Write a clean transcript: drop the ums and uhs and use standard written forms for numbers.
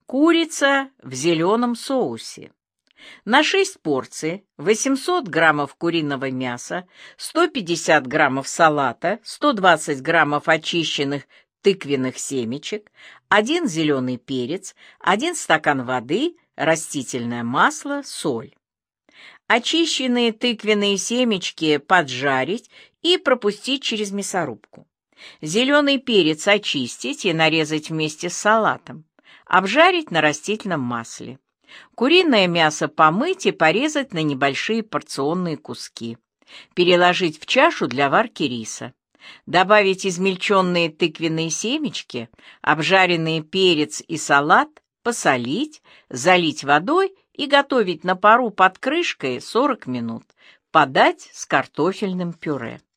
Курица в зеленом соусе. На 6 порций 800 граммов куриного мяса, 150 граммов салата, 120 граммов очищенных тыквенных семечек, 1 зеленый перец, 1 стакан воды, растительное масло, соль. Очищенные тыквенные семечки поджарить и пропустить через мясорубку. Зеленый перец очистить и нарезать вместе с салатом. Обжарить на растительном масле. Куриное мясо помыть и порезать на небольшие порционные куски. Переложить в чашу для варки риса. Добавить измельченные тыквенные семечки, обжаренный перец и салат, посолить, залить водой и готовить на пару под крышкой 40 минут. Подать с картофельным пюре.